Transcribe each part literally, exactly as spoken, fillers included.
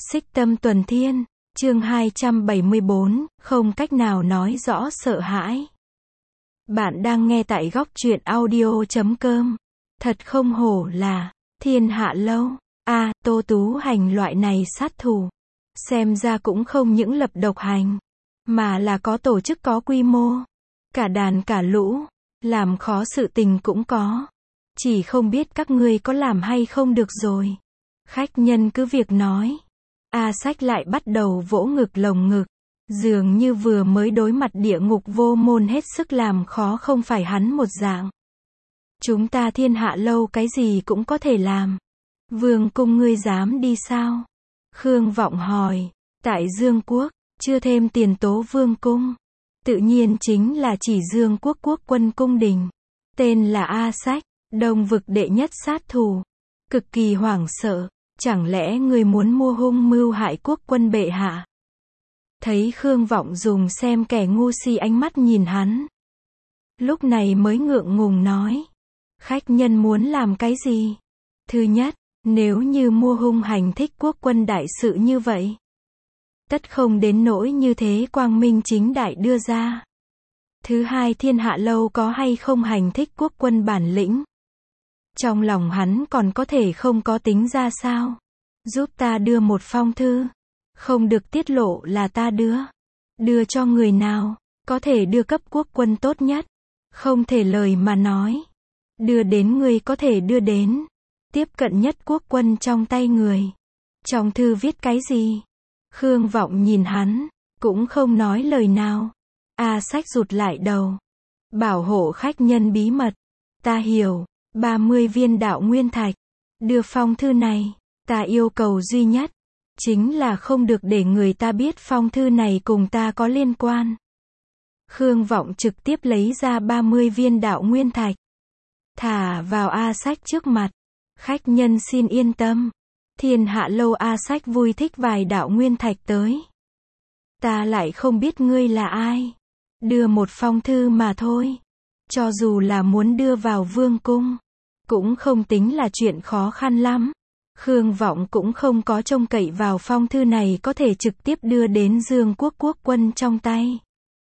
Xích Tâm Tuần Thiên, chương hai trăm bảy mươi bốn, không cách nào nói rõ sợ hãi. Bạn đang nghe tại góc truyện audio chấm com. Thật không hổ là Thiên Hạ Lâu. A, à, Tô Tú Hành loại này sát thủ. Xem ra cũng không những lập độc hành, mà là có tổ chức có quy mô. Cả đàn cả lũ, làm khó sự tình cũng có. Chỉ không biết các ngươi có làm hay không được rồi. Khách nhân cứ việc nói. A Sách lại bắt đầu vỗ ngực lồng ngực. Dường như vừa mới đối mặt địa ngục vô môn hết sức làm khó không phải hắn một dạng. Chúng ta Thiên Hạ Lâu cái gì cũng có thể làm. Vương cung ngươi dám đi sao? Khương Vọng hỏi. Tại Dương Quốc, chưa thêm tiền tố Vương cung. Tự nhiên chính là chỉ Dương Quốc quốc quân cung đình. Tên là A Sách, Đông vực đệ nhất sát thủ. Cực kỳ hoảng sợ. Chẳng lẽ ngươi muốn mua hung mưu hại quốc quân bệ hạ? Thấy Khương Vọng dùng xem kẻ ngu si ánh mắt nhìn hắn. Lúc này mới ngượng ngùng nói. Khách nhân muốn làm cái gì? Thứ nhất, nếu như mua hung hành thích quốc quân đại sự như vậy, tất không đến nỗi như thế quang minh chính đại đưa ra. Thứ hai, Thiên Hạ Lâu có hay không hành thích quốc quân bản lĩnh? Trong lòng hắn còn có thể không có tính ra sao? Giúp ta đưa một phong thư. Không được tiết lộ là ta đưa. Đưa cho người nào? Có thể đưa cấp quốc quân tốt nhất. Không thể lời mà nói. Đưa đến người có thể đưa đến. Tiếp cận nhất quốc quân trong tay người. Trong thư viết cái gì? Khương Vọng nhìn hắn, cũng không nói lời nào. A Sách rụt lại đầu. Bảo hộ khách nhân bí mật. Ta hiểu. ba mươi viên đạo nguyên thạch. Đưa phong thư này. Ta yêu cầu duy nhất, chính là không được để người ta biết phong thư này cùng ta có liên quan. Khương Vọng trực tiếp lấy ra ba mươi viên đạo nguyên thạch. Thả vào A Sách trước mặt. Khách nhân xin yên tâm. Thiên Hạ Lâu. A Sách vui thích vài đạo nguyên thạch tới. Ta lại không biết ngươi là ai. Đưa một phong thư mà thôi. Cho dù là muốn đưa vào vương cung, cũng không tính là chuyện khó khăn lắm. Khương Vọng cũng không có trông cậy vào phong thư này có thể trực tiếp đưa đến Dương Quốc quốc quân trong tay.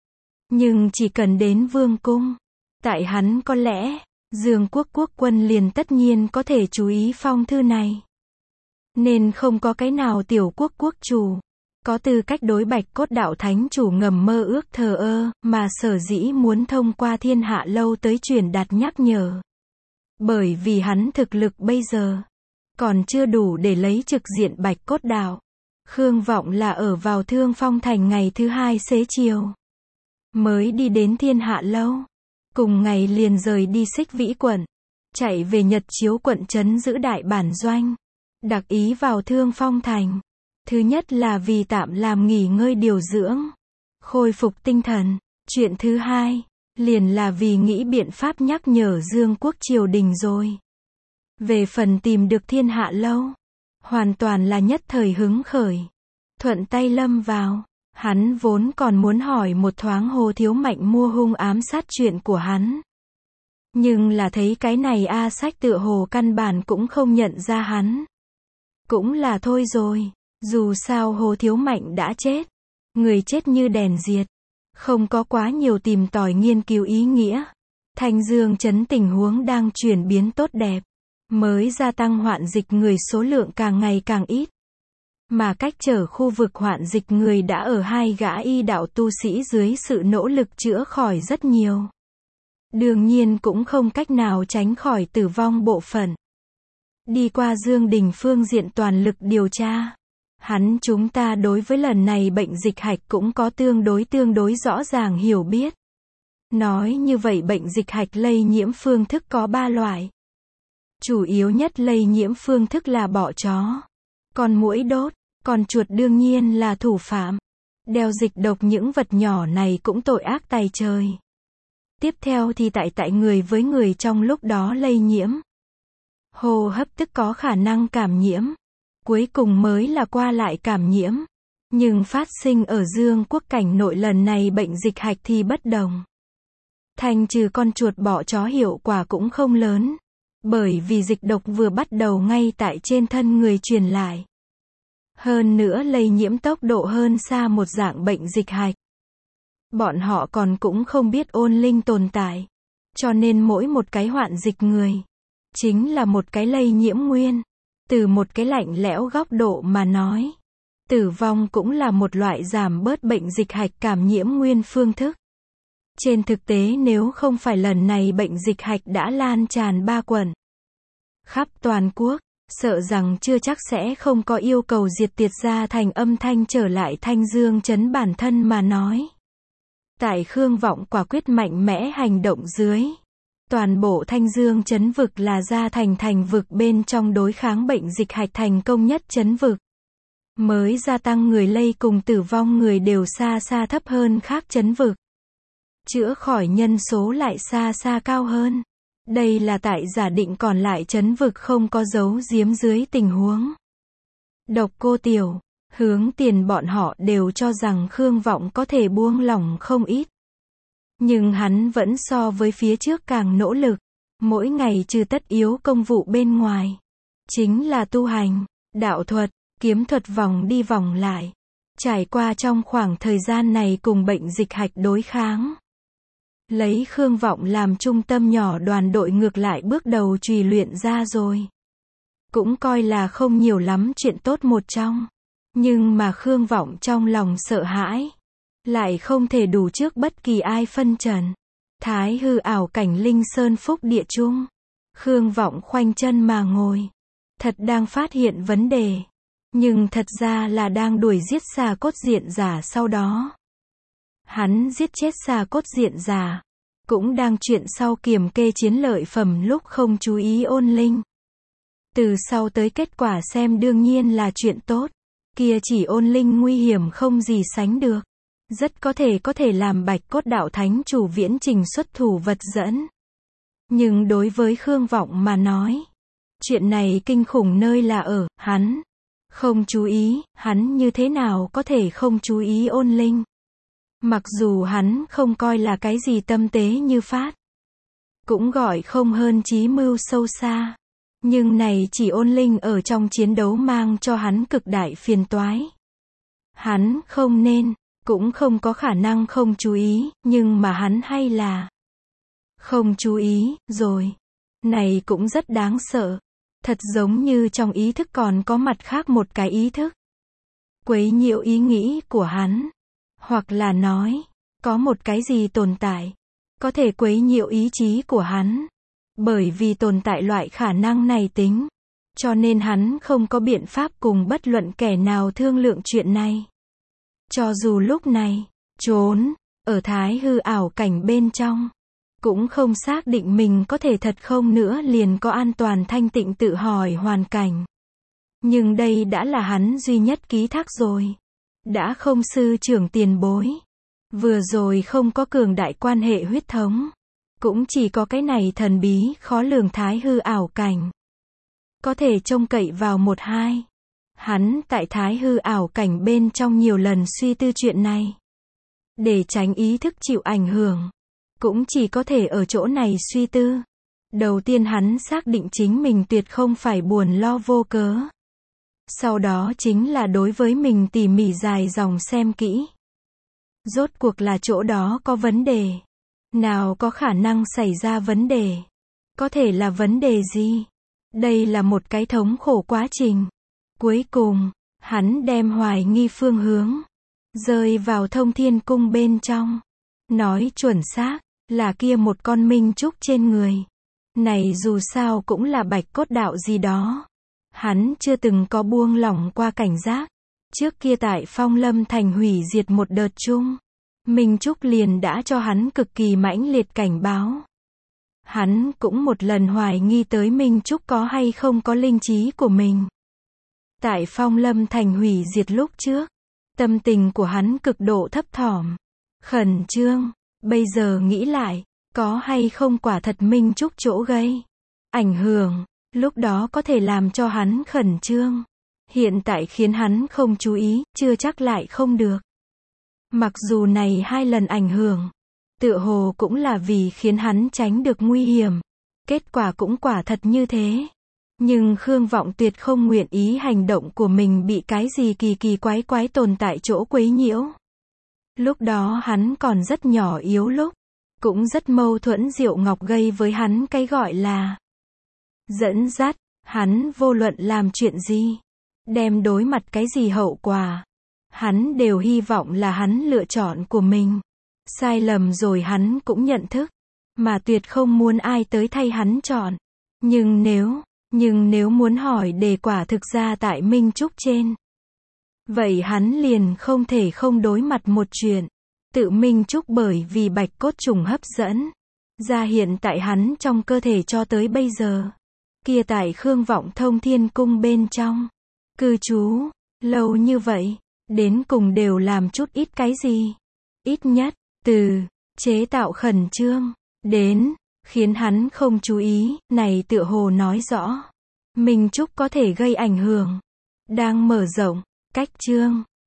Nhưng chỉ cần đến vương cung, tại hắn có lẽ, Dương Quốc quốc quân liền tất nhiên có thể chú ý phong thư này. Nên không có cái nào tiểu quốc quốc chủ có tư cách đối Bạch Cốt Đạo Thánh chủ ngầm mơ ước thờ ơ, mà sở dĩ muốn thông qua Thiên Hạ Lâu tới truyền đạt nhắc nhở. Bởi vì hắn thực lực bây giờ còn chưa đủ để lấy trực diện Bạch Cốt Đạo. Khương Vọng là ở vào Thương Phong Thành ngày thứ hai xế chiều, mới đi đến Thiên Hạ Lâu. Cùng ngày liền rời đi Xích Vĩ quận, chạy về Nhật Chiếu quận trấn giữ đại bản doanh. Đặc ý vào Thương Phong Thành. Thứ nhất là vì tạm làm nghỉ ngơi điều dưỡng, khôi phục tinh thần. Chuyện thứ hai, liền là vì nghĩ biện pháp nhắc nhở Dương Quốc triều đình rồi. Về phần tìm được Thiên Hạ Lâu, hoàn toàn là nhất thời hứng khởi. Thuận tay lâm vào. Hắn vốn còn muốn hỏi một thoáng Hồ Thiếu Mạnh mua hung ám sát chuyện của hắn. Nhưng là thấy cái này A Sách tựa hồ căn bản cũng không nhận ra hắn. Cũng là thôi rồi. Dù sao Hồ Thiếu Mạnh đã chết. Người chết như đèn diệt. Không có quá nhiều tìm tòi nghiên cứu ý nghĩa. Thanh Dương trấn tình huống đang chuyển biến tốt đẹp. Mới gia tăng hoạn dịch người số lượng càng ngày càng ít. Mà cách trở khu vực hoạn dịch người đã ở hai gã y đạo tu sĩ dưới sự nỗ lực chữa khỏi rất nhiều. Đương nhiên cũng không cách nào tránh khỏi tử vong bộ phận. Đi qua Dương Đình phương diện toàn lực điều tra. Hắn chúng ta đối với lần này bệnh dịch hạch cũng có tương đối tương đối rõ ràng hiểu biết. Nói như vậy bệnh dịch hạch lây nhiễm phương thức có ba loại. Chủ yếu nhất lây nhiễm phương thức là bọ chó, con muỗi đốt, con chuột đương nhiên là thủ phạm. Đeo dịch độc những vật nhỏ này cũng tội ác tày trời. Tiếp theo thì tại tại người với người trong lúc đó lây nhiễm. Hô hấp tức có khả năng cảm nhiễm. Cuối cùng mới là qua lại cảm nhiễm. Nhưng phát sinh ở Dương Quốc cảnh nội lần này bệnh dịch hạch thì bất đồng. Thành trừ con chuột bọ chó hiệu quả cũng không lớn. Bởi vì dịch độc vừa bắt đầu ngay tại trên thân người truyền lại. Hơn nữa lây nhiễm tốc độ hơn xa một dạng bệnh dịch hạch. Bọn họ còn cũng không biết ôn linh tồn tại. Cho nên mỗi một cái hoạn dịch người, chính là một cái lây nhiễm nguyên. Từ một cái lạnh lẽo góc độ mà nói, tử vong cũng là một loại giảm bớt bệnh dịch hạch cảm nhiễm nguyên phương thức. Trên thực tế nếu không phải lần này bệnh dịch hạch đã lan tràn ba quận khắp toàn quốc, sợ rằng chưa chắc sẽ không có yêu cầu diệt tiệt ra thành âm thanh trở lại Thanh Dương trấn bản thân mà nói. Tại Khương Vọng quả quyết mạnh mẽ hành động dưới, toàn bộ Thanh Dương trấn vực là ra thành thành vực bên trong đối kháng bệnh dịch hạch thành công nhất trấn vực. Mới gia tăng người lây cùng tử vong người đều xa xa thấp hơn khác trấn vực. Chữa khỏi nhân số lại xa xa cao hơn. Đây là tại giả định còn lại trấn vực không có giấu giếm dưới tình huống. Độc Cô Tiểu, Hướng Tiền bọn họ đều cho rằng Khương Vọng có thể buông lỏng không ít. Nhưng hắn vẫn so với phía trước càng nỗ lực. Mỗi ngày trừ tất yếu công vụ bên ngoài, chính là tu hành, đạo thuật, kiếm thuật vòng đi vòng lại. Trải qua trong khoảng thời gian này cùng bệnh dịch hạch đối kháng. Lấy Khương Vọng làm trung tâm nhỏ đoàn đội ngược lại bước đầu trì luyện ra rồi. Cũng coi là không nhiều lắm chuyện tốt một trong. Nhưng mà Khương Vọng trong lòng sợ hãi. Lại không thể đủ trước bất kỳ ai phân trần. Thái hư ảo cảnh linh sơn phúc địa trung. Khương Vọng khoanh chân mà ngồi. Thật đang phát hiện vấn đề. Nhưng thật ra là đang đuổi giết xà cốt diện giả sau đó. Hắn giết chết xà cốt diện giả. Cũng đang chuyện sau kiểm kê chiến lợi phẩm lúc không chú ý ôn linh. Từ sau tới kết quả xem đương nhiên là chuyện tốt. Kia chỉ ôn linh nguy hiểm không gì sánh được. Rất có thể có thể làm Bạch Cốt Đạo Thánh chủ viễn trình xuất thủ vật dẫn. Nhưng đối với Khương Vọng mà nói, chuyện này kinh khủng nơi là ở, hắn không chú ý, hắn như thế nào có thể không chú ý ôn linh. Mặc dù hắn không coi là cái gì tâm tế như phát, cũng gọi không hơn chí mưu sâu xa. Nhưng này chỉ ôn linh ở trong chiến đấu mang cho hắn cực đại phiền toái. Hắn không nên, cũng không có khả năng không chú ý, nhưng mà hắn hay là không chú ý, rồi. Này cũng rất đáng sợ. Thật giống như trong ý thức còn có mặt khác một cái ý thức. Quấy nhiễu ý nghĩ của hắn. Hoặc là nói, có một cái gì tồn tại, có thể quấy nhiễu ý chí của hắn. Bởi vì tồn tại loại khả năng này tính. Cho nên hắn không có biện pháp cùng bất luận kẻ nào thương lượng chuyện này. Cho dù lúc này, trốn, ở thái hư ảo cảnh bên trong, cũng không xác định mình có thể thật không nữa liền có an toàn thanh tịnh tự hỏi hoàn cảnh. Nhưng đây đã là hắn duy nhất ký thác rồi. Đã không sư trưởng tiền bối. Vừa rồi không có cường đại quan hệ huyết thống. Cũng chỉ có cái này thần bí khó lường thái hư ảo cảnh. Có thể trông cậy vào một hai. Hắn tại thái hư ảo cảnh bên trong nhiều lần suy tư chuyện này. Để tránh ý thức chịu ảnh hưởng. Cũng chỉ có thể ở chỗ này suy tư. Đầu tiên hắn xác định chính mình tuyệt không phải buồn lo vô cớ. Sau đó chính là đối với mình tỉ mỉ dài dòng xem kỹ. Rốt cuộc là chỗ đó có vấn đề. Nào có khả năng xảy ra vấn đề. Có thể là vấn đề gì? Đây là một cái thống khổ quá trình. Cuối cùng, hắn đem hoài nghi phương hướng. Rơi vào Thông Thiên Cung bên trong. Nói chuẩn xác, là kia một con minh trúc trên người. Này dù sao cũng là Bạch Cốt Đạo gì đó. Hắn chưa từng có buông lỏng qua cảnh giác. Trước kia tại Phong Lâm Thành hủy diệt một đợt chung. Minh Trúc liền đã cho hắn cực kỳ mãnh liệt cảnh báo. Hắn cũng một lần hoài nghi tới Minh Trúc có hay không có linh trí của mình. Tại Phong Lâm Thành hủy diệt lúc trước, tâm tình của hắn cực độ thấp thỏm, khẩn trương. Bây giờ nghĩ lại, có hay không quả thật Minh Trúc chỗ gây ảnh hưởng, lúc đó có thể làm cho hắn khẩn trương. Hiện tại khiến hắn không chú ý, chưa chắc lại không được. Mặc dù này hai lần ảnh hưởng, tựa hồ cũng là vì khiến hắn tránh được nguy hiểm. Kết quả cũng quả thật như thế. Nhưng Khương Vọng tuyệt không nguyện ý hành động của mình bị cái gì kỳ kỳ quái quái tồn tại chỗ quấy nhiễu. Lúc đó hắn còn rất nhỏ yếu lúc, cũng rất mâu thuẫn Diệu Ngọc gây với hắn cái gọi là dẫn dắt, hắn vô luận làm chuyện gì, đem đối mặt cái gì hậu quả, hắn đều hy vọng là hắn lựa chọn của mình. Sai lầm rồi hắn cũng nhận thức, mà tuyệt không muốn ai tới thay hắn chọn. Nhưng nếu, nhưng nếu muốn hỏi đề quả thực ra tại Minh Trúc trên, vậy hắn liền không thể không đối mặt một chuyện. Tự Minh Trúc bởi vì bạch cốt trùng hấp dẫn ra hiện tại hắn trong cơ thể cho tới bây giờ. Kia tại Khương Vọng Thông Thiên Cung bên trong cư trú lâu như vậy, đến cùng đều làm chút ít cái gì? Ít nhất, từ chế tạo khẩn trương đến khiến hắn không chú ý, này tựa hồ nói rõ Minh Trúc có thể gây ảnh hưởng, đang mở rộng cách trương